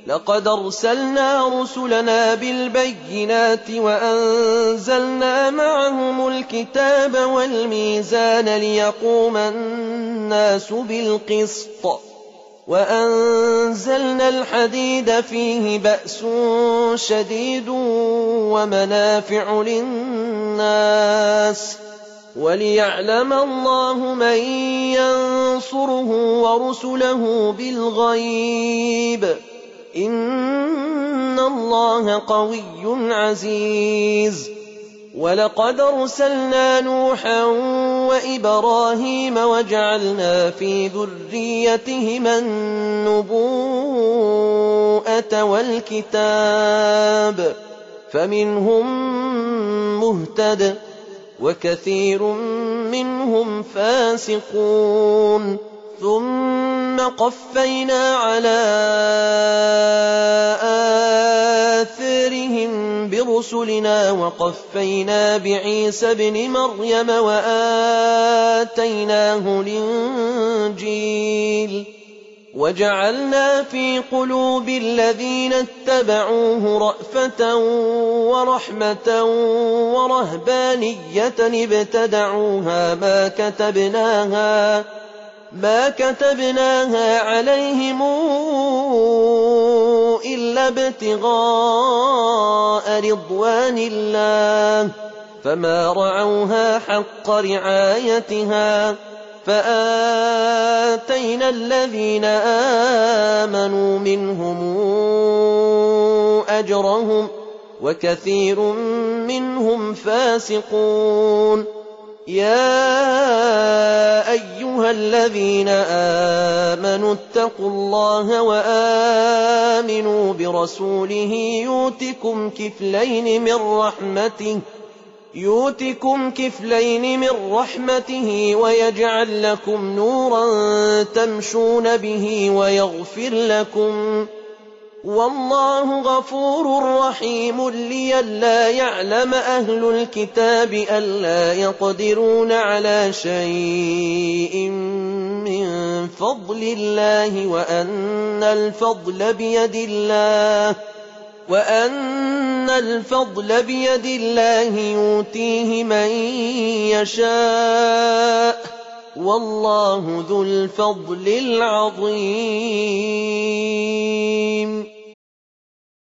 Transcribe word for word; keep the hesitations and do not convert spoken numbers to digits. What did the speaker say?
لقد أرسلنا رسلنا بالبينات وأنزلنا معهم الكتاب والميزان ليقوم الناس بالقسط وأنزلنا الحديد فيه بأس شديد ومنافع للناس وليعلم الله من ينصره ورسله بالغيب إن الله قوي عزيز. ولقد أرسلنا نوحا وإبراهيم وجعلنا في ذريتهما النبوءة والكتاب فمنهم مهتد وكثير منهم فاسقون. ثم قفينا على آثارهم برسلنا وقفينا بعيسى ابن مريم وآتيناه الإنجيل وجعلنا في قلوب الذين اتبعوه رأفة ورحمة ورهبانية ابتدعوها ما كتبناها ما كتبناها عليهم إلا ابتغاء رضوان الله فما رعوها حق رعايتها فآتينا الذين آمنوا منهم أجرهم وكثير منهم فاسقون. يا أيها الذين آمنوا اتقوا الله وآمنوا برسوله يؤتكم كفلين من رحمته يؤتكم كفلين من رحمته ويجعل لكم نورا تمشون به ويغفر لكم والله غفور رحيم. لئلا يعلم أهل الكتاب ألا يقدرون على شيء من فضل الله وأن الفضل بيد الله وأن الفضل بيد الله يؤتيه من يشاء والله ذو الفضل العظيم.